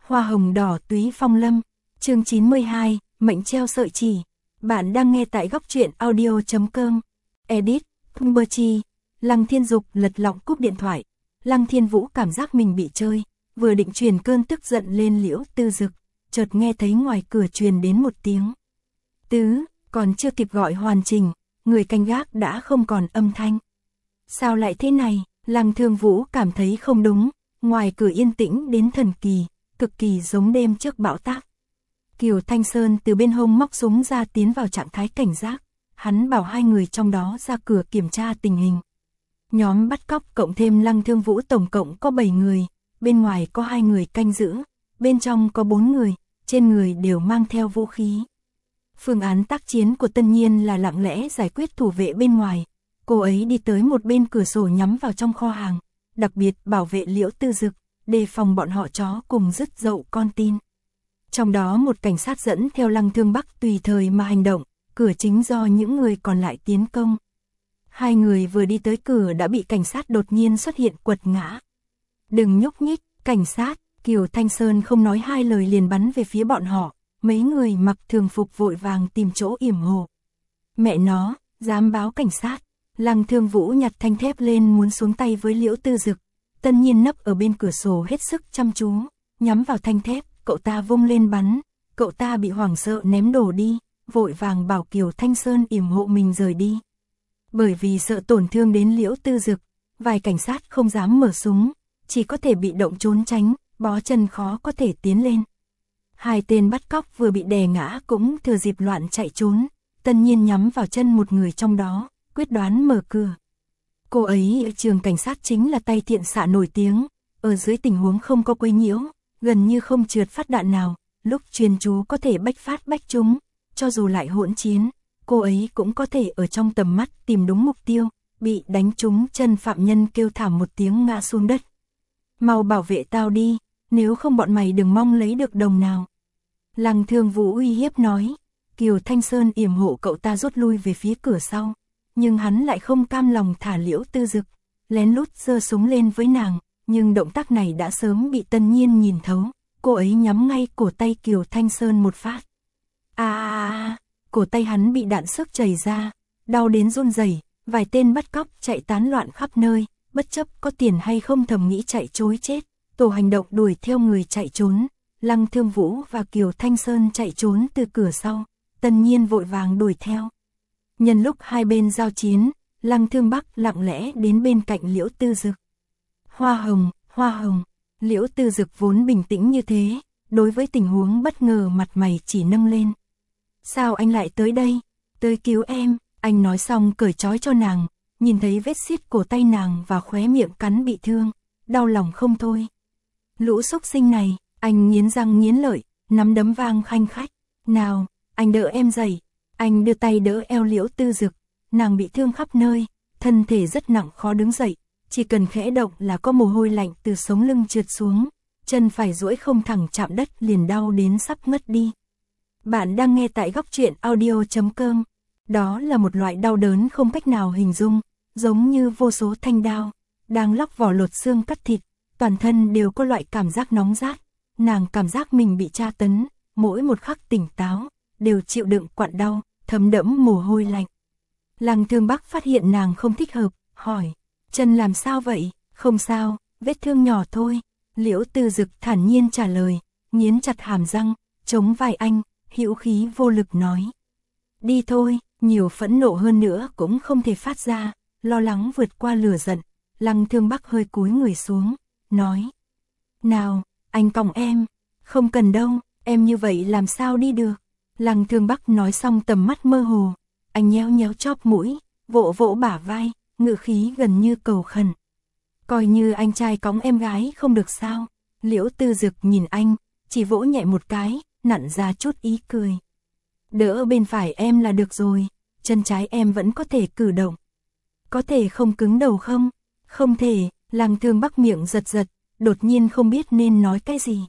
Hoa hồng đỏ túy phong lâm, chương 92, mệnh treo sợi chỉ. Bạn đang nghe tại góc truyện audio.com. Edit, Kumberchi. Lăng Thiên Dục lật lọng cúp điện thoại. Lăng Thiên Vũ cảm giác mình bị chơi, vừa định truyền cơn tức giận lên Liễu Tư Dực, chợt nghe thấy ngoài cửa truyền đến một tiếng. Tứ, còn chưa kịp gọi hoàn chỉnh, người canh gác đã không còn âm thanh. Sao lại thế này? Lăng Thương Vũ cảm thấy không đúng, ngoài cửa yên tĩnh đến thần kỳ, cực kỳ giống đêm trước bão táp. Kiều Thanh Sơn từ bên hông móc súng ra tiến vào trạng thái cảnh giác, hắn bảo hai người trong đó ra cửa kiểm tra tình hình. Nhóm bắt cóc cộng thêm Lăng Thương Vũ tổng cộng có 7 người, bên ngoài có 2 người canh giữ, bên trong có 4 người, trên người đều mang theo vũ khí. Phương án tác chiến của Tân Nhiên là lặng lẽ giải quyết thủ vệ bên ngoài. Cô ấy đi tới một bên cửa sổ nhắm vào trong kho hàng, đặc biệt bảo vệ Liễu Tư Dực, đề phòng bọn họ chó cùng dứt dậu con tin. Trong đó một cảnh sát dẫn theo Lăng Thương Bắc tùy thời mà hành động, cửa chính do những người còn lại tiến công. Hai người vừa đi tới cửa đã bị cảnh sát đột nhiên xuất hiện quật ngã. Đừng nhúc nhích, cảnh sát, Kiều Thanh Sơn không nói hai lời liền bắn về phía bọn họ, mấy người mặc thường phục vội vàng tìm chỗ yểm hộ. Mẹ nó, dám báo cảnh sát. Lăng Thương Vũ nhặt thanh thép lên muốn xuống tay với Liễu Tư Dực. Tân Nhiên nấp ở bên cửa sổ hết sức chăm chú, nhắm vào thanh thép, cậu ta vung lên bắn, cậu ta bị hoảng sợ ném đồ đi, vội vàng bảo Kiều Thanh Sơn yểm hộ mình rời đi. Bởi vì sợ tổn thương đến Liễu Tư Dực, vài cảnh sát không dám mở súng, chỉ có thể bị động trốn tránh, bó chân khó có thể tiến lên. Hai tên bắt cóc vừa bị đè ngã cũng thừa dịp loạn chạy trốn, Tân Nhiên nhắm vào chân một người trong đó, quyết đoán mở cửa. Cô ấy ở trường cảnh sát chính là tay thiện xạ nổi tiếng, ở dưới tình huống không có quấy nhiễu, gần như không trượt phát đạn nào, lúc chuyên chú có thể bách phát bách trúng, cho dù lại hỗn chiến, cô ấy cũng có thể ở trong tầm mắt tìm đúng mục tiêu, bị đánh trúng chân phạm nhân kêu thảm một tiếng ngã xuống đất. Mau bảo vệ tao đi, nếu không bọn mày đừng mong lấy được đồng nào. Lăng Thương Vũ uy hiếp nói. Kiều Thanh Sơn yểm hộ cậu ta rút lui về phía cửa sau, nhưng hắn lại không cam lòng thả Liễu Tư Dực, lén lút giơ súng lên với nàng, nhưng động tác này đã sớm bị Tân Nhiên nhìn thấu, cô ấy nhắm ngay cổ tay Kiều Thanh Sơn một phát. Cổ tay hắn bị đạn xước chảy ra, đau đến run rẩy, vài tên bắt cóc chạy tán loạn khắp nơi, bất chấp có tiền hay không thầm nghĩ chạy trối chết, tổ hành động đuổi theo người chạy trốn. Lăng Thương Vũ và Kiều Thanh Sơn chạy trốn từ cửa sau, Tân Nhiên vội vàng đuổi theo. Nhân lúc hai bên giao chiến, Lăng Thương Bắc lặng lẽ đến bên cạnh Liễu Tư Dực. Hoa hồng, Liễu Tư Dực vốn bình tĩnh như thế, đối với tình huống bất ngờ mặt mày chỉ nâng lên. Sao anh lại tới đây? Tới cứu em, anh nói xong cởi trói cho nàng, nhìn thấy vết xiết cổ tay nàng và khóe miệng cắn bị thương, đau lòng không thôi. Lũ xúc sinh này, anh nghiến răng nghiến lợi, nắm đấm vang khanh khách. Nào, anh đỡ em dậy. Anh đưa tay đỡ eo Liễu Tư Dực, nàng bị thương khắp nơi, thân thể rất nặng khó đứng dậy, chỉ cần khẽ động là có mồ hôi lạnh từ sống lưng trượt xuống, chân phải duỗi không thẳng chạm đất liền đau đến sắp ngất đi. Bạn đang nghe tại góc truyện audio.com. Đó là một loại đau đớn không cách nào hình dung, giống như vô số thanh đao đang lóc vỏ lột xương cắt thịt, toàn thân đều có loại cảm giác nóng rát. Nàng cảm giác mình bị tra tấn, mỗi một khắc tỉnh táo đều chịu đựng quặn đau, thấm đẫm mồ hôi lạnh. Lăng Thương Bắc phát hiện nàng không thích hợp, hỏi, chân làm sao vậy? Không sao, vết thương nhỏ thôi. Liễu Tư Dực thản nhiên trả lời, nghiến chặt hàm răng, chống vai anh, hữu khí vô lực nói. Đi thôi, nhiều phẫn nộ hơn nữa cũng không thể phát ra, lo lắng vượt qua lửa giận. Lăng Thương Bắc hơi cúi người xuống, nói. Nào, anh còng em. Không cần đâu, em như vậy làm sao đi được. Lăng Thương Bắc nói xong tầm mắt mơ hồ, anh nhéo nhéo chóp mũi, vỗ vỗ bả vai, ngữ khí gần như cầu khẩn. Coi như anh trai cõng em gái không được sao? Liễu Tư Dực nhìn anh, chỉ vỗ nhẹ một cái, nặn ra chút ý cười. Đỡ bên phải em là được rồi, chân trái em vẫn có thể cử động. Có thể không cứng đầu không? Không thể. Lăng Thương Bắc miệng giật giật, đột nhiên không biết nên nói cái gì.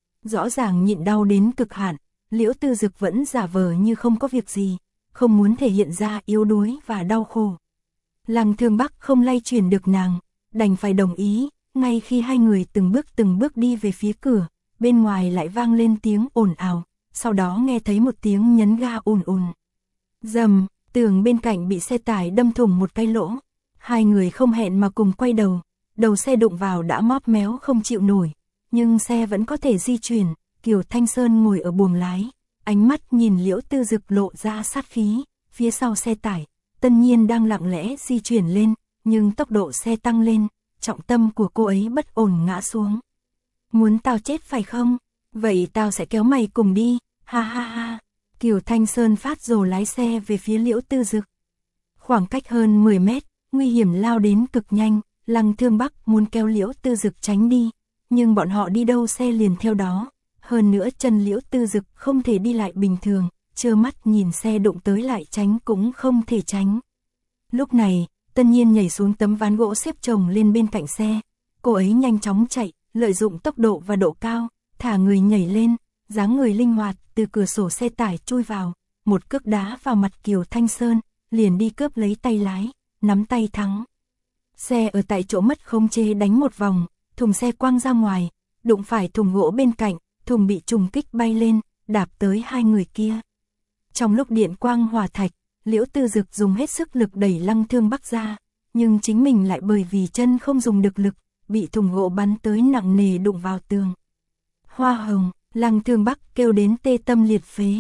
Rõ ràng nhịn đau đến cực hạn, Liễu Tư Dực vẫn giả vờ như không có việc gì, không muốn thể hiện ra yếu đuối và đau khổ. Lăng Thương Bắc không lay chuyển được nàng, đành phải đồng ý. Ngay khi hai người từng bước đi về phía cửa, bên ngoài lại vang lên tiếng ồn ào, sau đó nghe thấy một tiếng nhấn ga ùn ùn. Rầm, tường bên cạnh bị xe tải đâm thủng một cái lỗ. Hai người không hẹn mà cùng quay đầu xe đụng vào đã móp méo không chịu nổi, nhưng xe vẫn có thể di chuyển. Kiều Thanh Sơn ngồi ở buồng lái, ánh mắt nhìn Liễu Tư Dực lộ ra sát khí, phía sau xe tải, Tân Nhiên đang lặng lẽ di chuyển lên, nhưng tốc độ xe tăng lên, trọng tâm của cô ấy bất ổn ngã xuống. Muốn tao chết phải không? Vậy tao sẽ kéo mày cùng đi, ha ha ha. Kiều Thanh Sơn phát rồ lái xe về phía Liễu Tư Dực. Khoảng cách hơn 10 mét, nguy hiểm lao đến cực nhanh, Lăng Thương Bắc muốn kéo Liễu Tư Dực tránh đi, nhưng bọn họ đi đâu xe liền theo đó. Hơn nữa chân Liễu Tư Dực không thể đi lại bình thường, trơ mắt nhìn xe đụng tới lại tránh cũng không thể tránh. Lúc này, Tân Nhiên nhảy xuống tấm ván gỗ xếp chồng lên bên cạnh xe. Cô ấy nhanh chóng chạy, lợi dụng tốc độ và độ cao, thả người nhảy lên, dáng người linh hoạt, từ cửa sổ xe tải chui vào, một cước đá vào mặt Kiều Thanh Sơn, liền đi cướp lấy tay lái, nắm tay thắng. Xe ở tại chỗ mất khống chế đánh một vòng, thùng xe quăng ra ngoài, đụng phải thùng gỗ bên cạnh, thùng bị trùng kích bay lên, đạp tới hai người kia. Trong lúc điện quang hỏa thạch, Liễu Tư Dực dùng hết sức lực đẩy Lăng Thương Bắc ra, nhưng chính mình lại bởi vì chân không dùng được lực, bị thùng gỗ bắn tới nặng nề đụng vào tường. Hoa hồng, Lăng Thương Bắc kêu đến tê tâm liệt phế.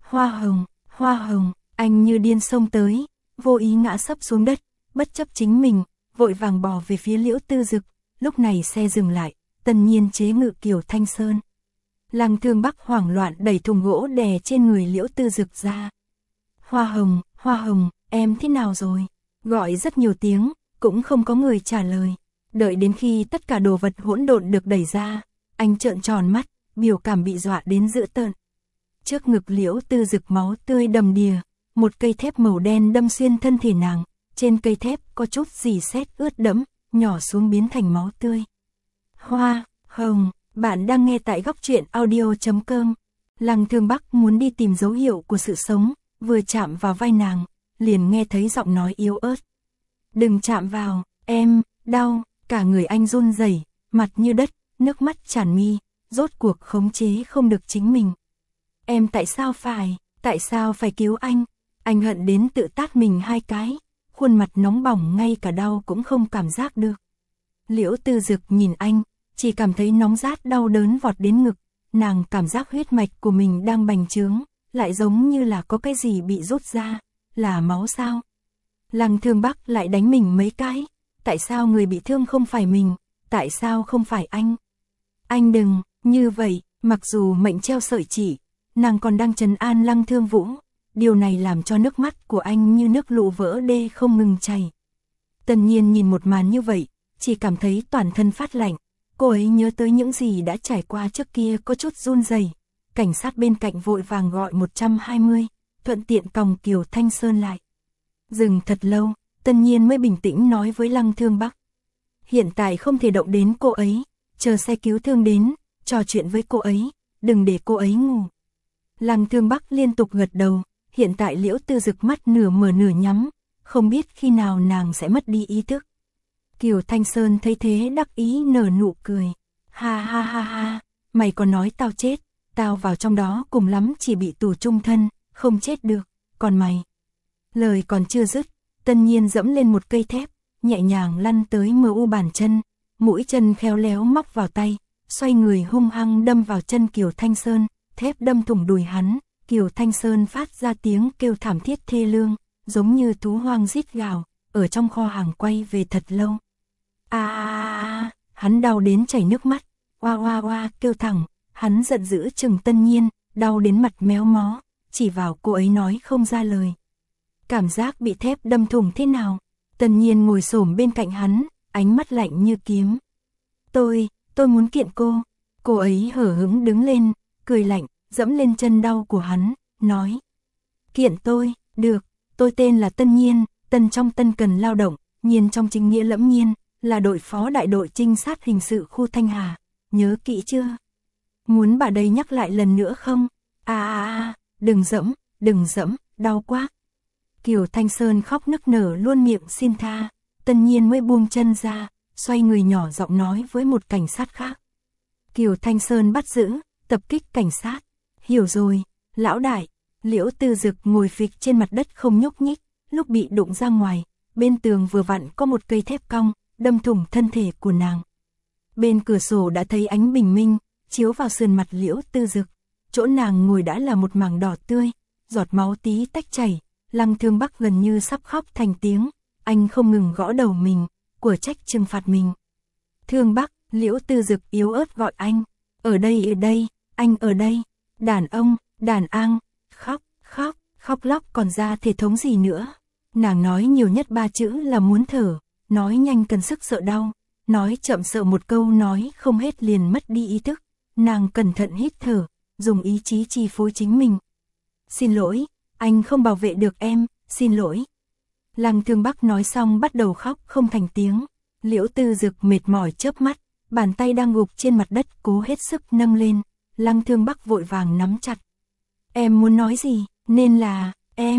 Hoa hồng, anh như điên xông tới, vô ý ngã sấp xuống đất, bất chấp chính mình, vội vàng bò về phía Liễu Tư Dực. Lúc này xe dừng lại, Tân Nhiên chế ngự Kiều Thanh Sơn. Lăng Thương Bắc hoảng loạn đẩy thùng gỗ đè trên người Liễu Tư Dực ra. Hoa hồng, em thế nào rồi? Gọi rất nhiều tiếng, cũng không có người trả lời. Đợi đến khi tất cả đồ vật hỗn độn được đẩy ra, anh trợn tròn mắt, biểu cảm bị dọa đến dữ tợn. Trước ngực Liễu Tư Dực máu tươi đầm đìa, một cây thép màu đen đâm xuyên thân thể nàng, trên cây thép có chút rỉ sét ướt đẫm, nhỏ xuống biến thành máu tươi. Hoa hồng, bạn đang nghe tại góc truyện audio.com. Lăng Thương Bắc muốn đi tìm dấu hiệu của sự sống, vừa chạm vào vai nàng, liền nghe thấy giọng nói yếu ớt. Đừng chạm vào, em, đau, cả người anh run rẩy, mặt như đất, nước mắt tràn mi, rốt cuộc khống chế không được chính mình. Em tại sao phải cứu anh? Anh hận đến tự tát mình hai cái, khuôn mặt nóng bỏng ngay cả đau cũng không cảm giác được. Liễu Tư Dực nhìn anh, chỉ cảm thấy nóng rát đau đớn vọt đến ngực, nàng cảm giác huyết mạch của mình đang bành trướng, lại giống như là có cái gì bị rút ra, là máu sao? Lăng Thương Bắc lại đánh mình mấy cái, tại sao người bị thương không phải mình, tại sao không phải anh? Anh đừng, như vậy, mặc dù mệnh treo sợi chỉ, nàng còn đang trấn an Lăng Thương Vũ, điều này làm cho nước mắt của anh như nước lũ vỡ đê không ngừng chảy. Tân Nhiên nhìn một màn như vậy, chỉ cảm thấy toàn thân phát lạnh, cô ấy nhớ tới những gì đã trải qua trước kia có chút run rẩy. Cảnh sát bên cạnh vội vàng gọi 120, thuận tiện còng Kiều Thanh Sơn lại. Dừng thật lâu, Tân Nhiên mới bình tĩnh nói với Lăng Thương Bắc. Hiện tại không thể động đến cô ấy, chờ xe cứu thương đến, trò chuyện với cô ấy, đừng để cô ấy ngủ. Lăng Thương Bắc liên tục gật đầu, hiện tại Liễu Tư Dực mắt nửa mở nửa nhắm, không biết khi nào nàng sẽ mất đi ý thức. Kiều Thanh Sơn thấy thế đắc ý nở nụ cười. Ha ha ha ha, mày còn nói tao chết, tao vào trong đó cùng lắm chỉ bị tù chung thân, không chết được, còn mày. Lời còn chưa dứt, Tân Nhiên dẫm lên một cây thép, nhẹ nhàng lăn tới MU bàn chân, mũi chân khéo léo móc vào tay, xoay người hung hăng đâm vào chân Kiều Thanh Sơn, thép đâm thủng đùi hắn, Kiều Thanh Sơn phát ra tiếng kêu thảm thiết thê lương, giống như thú hoang rít gào, ở trong kho hàng quay về thật lâu. Hắn đau đến chảy nước mắt, oa kêu thẳng, hắn giận dữ chừng Tân Nhiên, đau đến mặt méo mó, chỉ vào cô ấy nói không ra lời. Cảm giác bị thép đâm thủng thế nào? Tân Nhiên ngồi xổm bên cạnh hắn, ánh mắt lạnh như kiếm. Tôi muốn kiện cô ấy hở hững đứng lên, cười lạnh, dẫm lên chân đau của hắn, nói. Kiện tôi, được, tôi tên là Tân Nhiên, Tân trong Tân cần lao động, Nhiên trong chính nghĩa lẫm nhiên, là đội phó đại đội trinh sát hình sự khu Thanh Hà, nhớ kỹ chưa? Muốn bà đây nhắc lại lần nữa không? Đừng dẫm, đau quá. Kiều Thanh Sơn khóc nức nở luôn miệng xin tha, Tân Nhiên mới buông chân ra, xoay người nhỏ giọng nói với một cảnh sát khác. Kiều Thanh Sơn bắt giữ, tập kích cảnh sát. Hiểu rồi, lão đại. Liễu Tư Dực ngồi phịch trên mặt đất không nhúc nhích, lúc bị đụng ra ngoài, bên tường vừa vặn có một cây thép cong, đâm thủng thân thể của nàng. Bên cửa sổ đã thấy ánh bình minh, chiếu vào sườn mặt Liễu Tư Dực. Chỗ nàng ngồi đã là một mảng đỏ tươi, giọt máu tí tách chảy, Lăng Thương Bắc gần như sắp khóc thành tiếng, anh không ngừng gõ đầu mình, của trách trừng phạt mình. Thương Bắc, Liễu Tư Dực yếu ớt gọi anh, ở đây, anh ở đây, đàn ông, đàn an, khóc lóc còn ra thể thống gì nữa. Nàng nói nhiều nhất 3 chữ là muốn thở, nói nhanh cần sức sợ đau, nói chậm sợ một câu nói không hết liền mất đi ý thức. Nàng cẩn thận hít thở, dùng ý chí chi phối chính mình. Xin lỗi, anh không bảo vệ được em, xin lỗi. Lăng Thương Bắc nói xong bắt đầu khóc không thành tiếng. Liễu Tư Dực mệt mỏi chớp mắt, bàn tay đang gục trên mặt đất cố hết sức nâng lên. Lăng Thương Bắc vội vàng nắm chặt. Em muốn nói gì, nên là,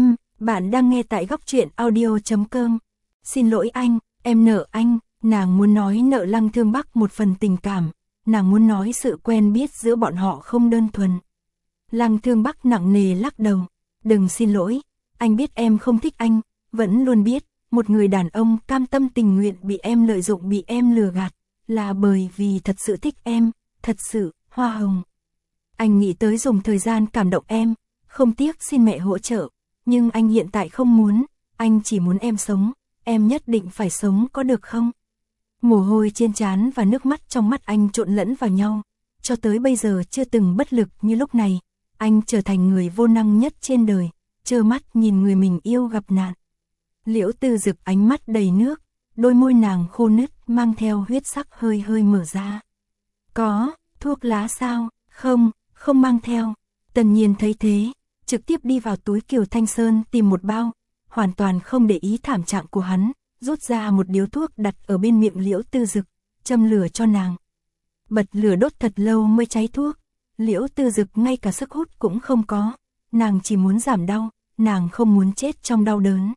bạn đang nghe tại góc truyện audio.com. Xin lỗi anh, em nợ anh. Nàng muốn nói nợ Lăng Thương Bắc một phần tình cảm, nàng muốn nói sự quen biết giữa bọn họ không đơn thuần. Lăng Thương Bắc nặng nề lắc đầu, đừng xin lỗi, anh biết em không thích anh, vẫn luôn biết, một người đàn ông cam tâm tình nguyện bị em lợi dụng bị em lừa gạt, là bởi vì thật sự thích em, thật sự, Hoa Hồng. Anh nghĩ tới dùng thời gian cảm động em, không tiếc xin mẹ hỗ trợ, nhưng anh hiện tại không muốn, anh chỉ muốn em sống, em nhất định phải sống có được không? Mồ hôi trên trán và nước mắt trong mắt anh trộn lẫn vào nhau, cho tới bây giờ chưa từng bất lực như lúc này, anh trở thành người vô năng nhất trên đời, trơ mắt nhìn người mình yêu gặp nạn. Liễu Tư Dực ánh mắt đầy nước, đôi môi nàng khô nứt mang theo huyết sắc hơi hơi mở ra. Có, thuốc lá sao? Không mang theo. Tần Nhiên thấy thế, trực tiếp đi vào túi Kiều Thanh Sơn tìm một bao, hoàn toàn không để ý thảm trạng của hắn, rút ra một điếu thuốc đặt ở bên miệng Liễu Tư Dực, châm lửa cho nàng. Bật lửa đốt thật lâu mới cháy thuốc, Liễu Tư Dực ngay cả sức hút cũng không có, nàng chỉ muốn giảm đau, nàng không muốn chết trong đau đớn.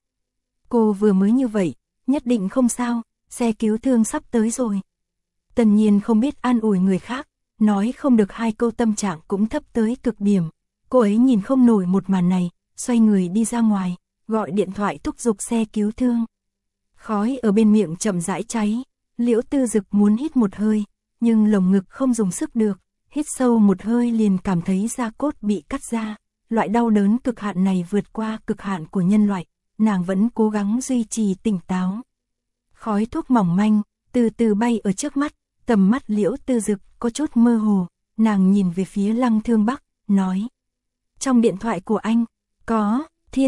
Cô vừa mới như vậy, nhất định không sao, xe cứu thương sắp tới rồi. Tần Nhiên không biết an ủi người khác, nói không được 2 câu tâm trạng cũng thấp tới cực điểm. Cô ấy nhìn không nổi một màn này, xoay người đi ra ngoài, gọi điện thoại thúc giục xe cứu thương. Khói ở bên miệng chậm rãi cháy, Liễu Tư Dực muốn hít một hơi, nhưng lồng ngực không dùng sức được, hít sâu một hơi liền cảm thấy da cốt bị cắt ra. Loại đau đớn cực hạn này vượt qua cực hạn của nhân loại, nàng vẫn cố gắng duy trì tỉnh táo. Khói thuốc mỏng manh, từ từ bay ở trước mắt, tầm mắt Liễu Tư Dực có chút mơ hồ, nàng nhìn về phía Lăng Thương Bắc, nói. Trong điện thoại của anh, có,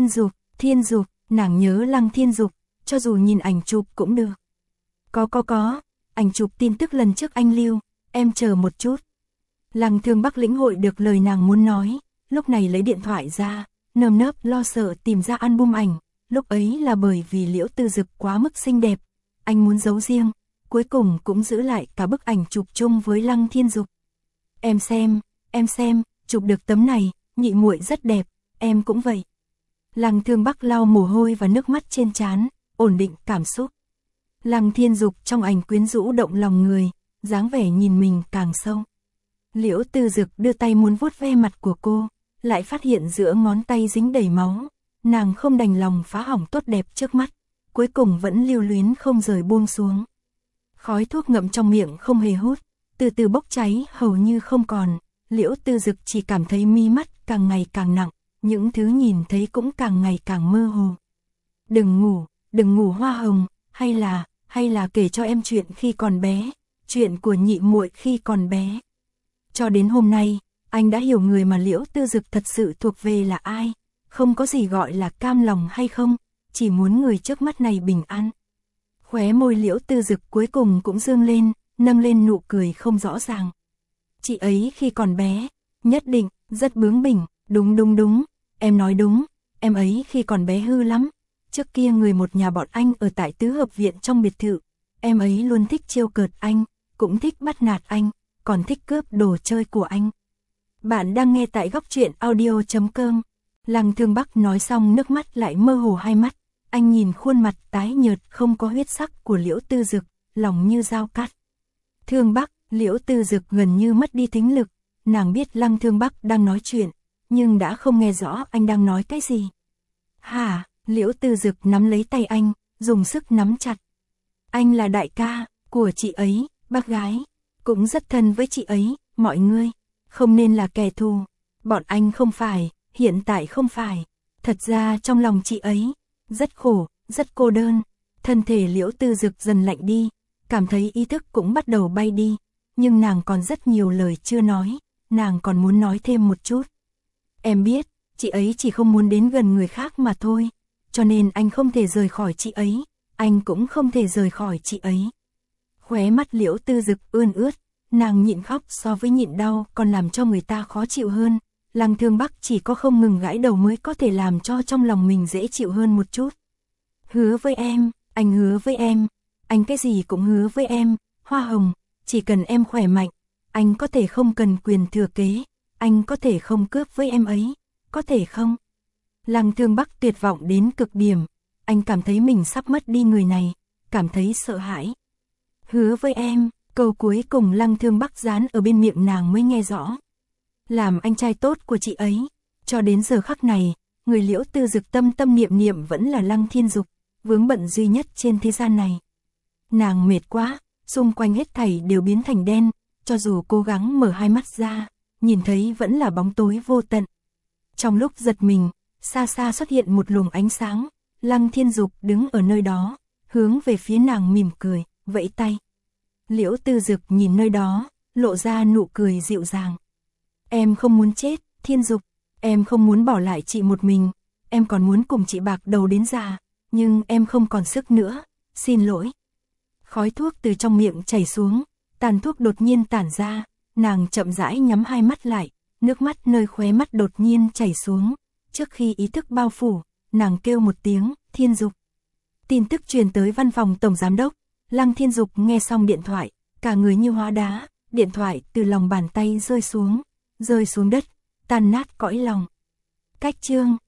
Thiên Dục, nàng nhớ Lăng Thiên Dục, cho dù nhìn ảnh chụp cũng được. Có, ảnh chụp tin tức lần trước anh lưu, em chờ một chút. Lăng Thương Bắc lĩnh hội được lời nàng muốn nói, lúc này lấy điện thoại ra, nơm nớp lo sợ tìm ra album ảnh, lúc ấy là bởi vì Liễu Tư Dực quá mức xinh đẹp, anh muốn giấu riêng, cuối cùng cũng giữ lại cả bức ảnh chụp chung với Lăng Thiên Dục. Em xem, chụp được tấm này, nhị muội rất đẹp, em cũng vậy. Lăng Thương Bắc lau mồ hôi và nước mắt trên trán, ổn định cảm xúc. Lăng Thiên Dục trong ảnh quyến rũ động lòng người, dáng vẻ nhìn mình càng sâu. Liễu Tư Dực đưa tay muốn vuốt ve mặt của cô, lại phát hiện giữa ngón tay dính đầy máu, nàng không đành lòng phá hỏng tốt đẹp trước mắt, cuối cùng vẫn lưu luyến không rời buông xuống. Khói thuốc ngậm trong miệng không hề hút, từ từ bốc cháy hầu như không còn, Liễu Tư Dực chỉ cảm thấy mi mắt càng ngày càng nặng, những thứ nhìn thấy cũng càng ngày càng mơ hồ. Đừng ngủ Hoa Hồng, hay là kể cho em chuyện khi còn bé, chuyện của nhị muội khi còn bé. Cho đến hôm nay, anh đã hiểu người mà Liễu Tư Dực thật sự thuộc về là ai, không có gì gọi là cam lòng hay không, chỉ muốn người trước mắt này bình an. Khóe môi Liễu Tư Dực cuối cùng cũng dương lên, nâng lên nụ cười không rõ ràng. Chị ấy khi còn bé, nhất định, rất bướng bỉnh, đúng, em nói đúng, em ấy khi còn bé hư lắm. Trước kia người một nhà bọn anh ở tại tứ hợp viện trong biệt thự, em ấy luôn thích trêu cợt anh, cũng thích bắt nạt anh, còn thích cướp đồ chơi của anh. Bạn đang nghe tại góc truyện audio.com. Lăng Thương Bắc nói xong nước mắt lại mơ hồ hai mắt, anh nhìn khuôn mặt tái nhợt không có huyết sắc của Liễu Tư Dực, lòng như dao cắt. Thương Bắc, Liễu Tư Dực gần như mất đi thính lực, nàng biết Lăng Thương Bắc đang nói chuyện, nhưng đã không nghe rõ anh đang nói cái gì. Hả? Liễu Tư Dực nắm lấy tay anh, dùng sức nắm chặt. Anh là đại ca của chị ấy, bác gái, cũng rất thân với chị ấy, mọi người không nên là kẻ thù. Bọn anh không phải, hiện tại không phải. Thật ra trong lòng chị ấy rất khổ, rất cô đơn. Thân thể Liễu Tư Dực dần lạnh đi, cảm thấy ý thức cũng bắt đầu bay đi, nhưng nàng còn rất nhiều lời chưa nói, nàng còn muốn nói thêm một chút. Em biết, chị ấy chỉ không muốn đến gần người khác mà thôi, cho nên anh không thể rời khỏi chị ấy, anh cũng không thể rời khỏi chị ấy. Khóe mắt Liễu Tư Dực ươn ướt, nàng nhịn khóc so với nhịn đau còn làm cho người ta khó chịu hơn. Lăng Thương Bắc chỉ có không ngừng gãi đầu mới có thể làm cho trong lòng mình dễ chịu hơn một chút. Hứa với em, anh hứa với em, anh cái gì cũng hứa với em, Hoa Hồng, chỉ cần em khỏe mạnh, anh có thể không cần quyền thừa kế, anh có thể không cướp với em ấy, có thể không? Lăng Thương Bắc tuyệt vọng đến cực điểm, anh cảm thấy mình sắp mất đi người này, cảm thấy sợ hãi. Hứa với em, câu cuối cùng Lăng Thương Bắc dán ở bên miệng nàng mới nghe rõ. Làm anh trai tốt của chị ấy, cho đến giờ khắc này, người Liễu Tư Dực tâm tâm niệm niệm vẫn là Lăng Thiên Dục, vướng bận duy nhất trên thế gian này. Nàng mệt quá, xung quanh hết thảy đều biến thành đen, cho dù cố gắng mở hai mắt ra, nhìn thấy vẫn là bóng tối vô tận. Trong lúc giật mình, xa xa xuất hiện một luồng ánh sáng, Lăng Thiên Dục đứng ở nơi đó, hướng về phía nàng mỉm cười, vẫy tay. Liễu Tư Dực nhìn nơi đó, lộ ra nụ cười dịu dàng. Em không muốn chết, Thiên Dục, em không muốn bỏ lại chị một mình, em còn muốn cùng chị bạc đầu đến già, nhưng em không còn sức nữa, xin lỗi. Khói thuốc từ trong miệng chảy xuống, tàn thuốc đột nhiên tản ra, nàng chậm rãi nhắm hai mắt lại, nước mắt nơi khóe mắt đột nhiên chảy xuống. Trước khi ý thức bao phủ, nàng kêu một tiếng, Thiên Dục. Tin tức truyền tới văn phòng tổng giám đốc, Lăng Thiên Dục nghe xong điện thoại, cả người như hóa đá, điện thoại từ lòng bàn tay rơi xuống đất, tan nát cõi lòng. Cách chương